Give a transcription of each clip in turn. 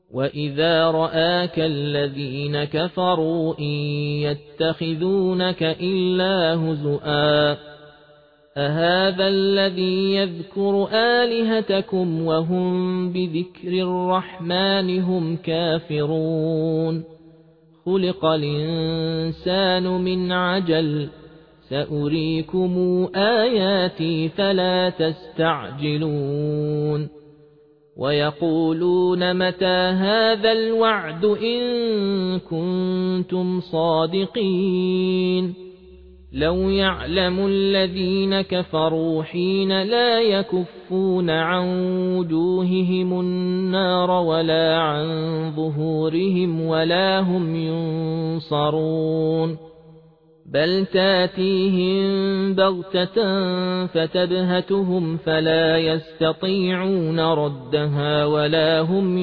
وَإِذَا رَآكَ الَّذِينَ كَفَرُوا إِن يَتَّخِذُونَكَ إِلَّا هُزُوًا أَهَذَا الَّذِي يَذْكُرُ آلِهَتَكُمْ وَهُمْ بِذِكْرِ الرَّحْمَنِ هُمْ كَافِرُونَ خُلِقَ الْإِنسَانُ مِنْ عَجَلٍ سَأُرِيكُمْ آيَاتِي فَلَا تَسْتَعْجِلُونَ وَيَقُولُونَ مَتَى هَذَا الْوَعْدُ إِن كُنتُمْ صَادِقِينَ لَوْ يَعْلَمُ الَّذِينَ كَفَرُوا حِينَ لَا يَكُفُّونَ عَن وُجُوهِهِمُ النَّارَ وَلَا عَن ظُهُورِهِمْ وَلَا هُمْ يُنصَرُونَ بَلْ تَأْتِيهِم بَغْتَةً فَتَبْهَتُهُمْ فَلَا يَسْتَطِيعُونَ رَدَّهَا وَلَا هُمْ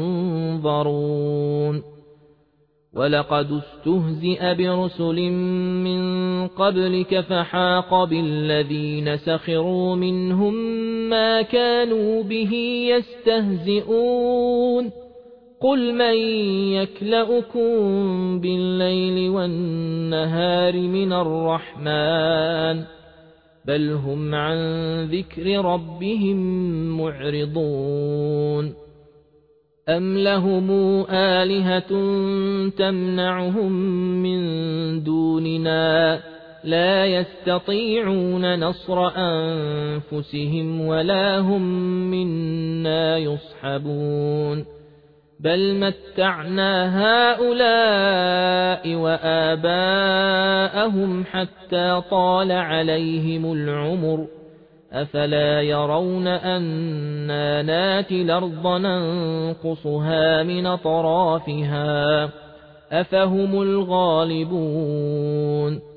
يُنظَرُونَ وَلَقَدِ اسْتُهْزِئَ بِرُسُلٍ مِّن قَبْلِكَ فَحَاقَ بِالَّذِينَ سَخِرُوا مِنْهُم مَّا كَانُوا بِهِ يَسْتَهْزِئُونَ قُلْ مَن يَكْلَؤُكُم بِاللَّيْلِ وَالنَّهَارِ مِنَ الرَّحْمَنِ بَلْ هُمْ عَن ذِكْرِ رَبِّهِم مُّعْرِضُونَ أَمْ لَهُمْ آلِهَةٌ تَمْنَعُهُم مِّن دُونِنَا لَا يَسْتَطِيعُونَ نَصْرَ أَنفُسِهِمْ وَلَا هُم مِّنَّا يُصْحَبُونَ بَلْ مَتَّعْنَا هَؤُلَاءِ وَآبَاءَهُمْ حَتَّىٰ طَالَ عَلَيْهِمُ الْعُمُرُ أَفَلَا يَرَوْنَ أَنَّا نَأْتِي الْأَرْضَ نَنقُصُهَا مِنْ أَطْرَافِهَا أَفَهُمُ الْغَالِبُونَ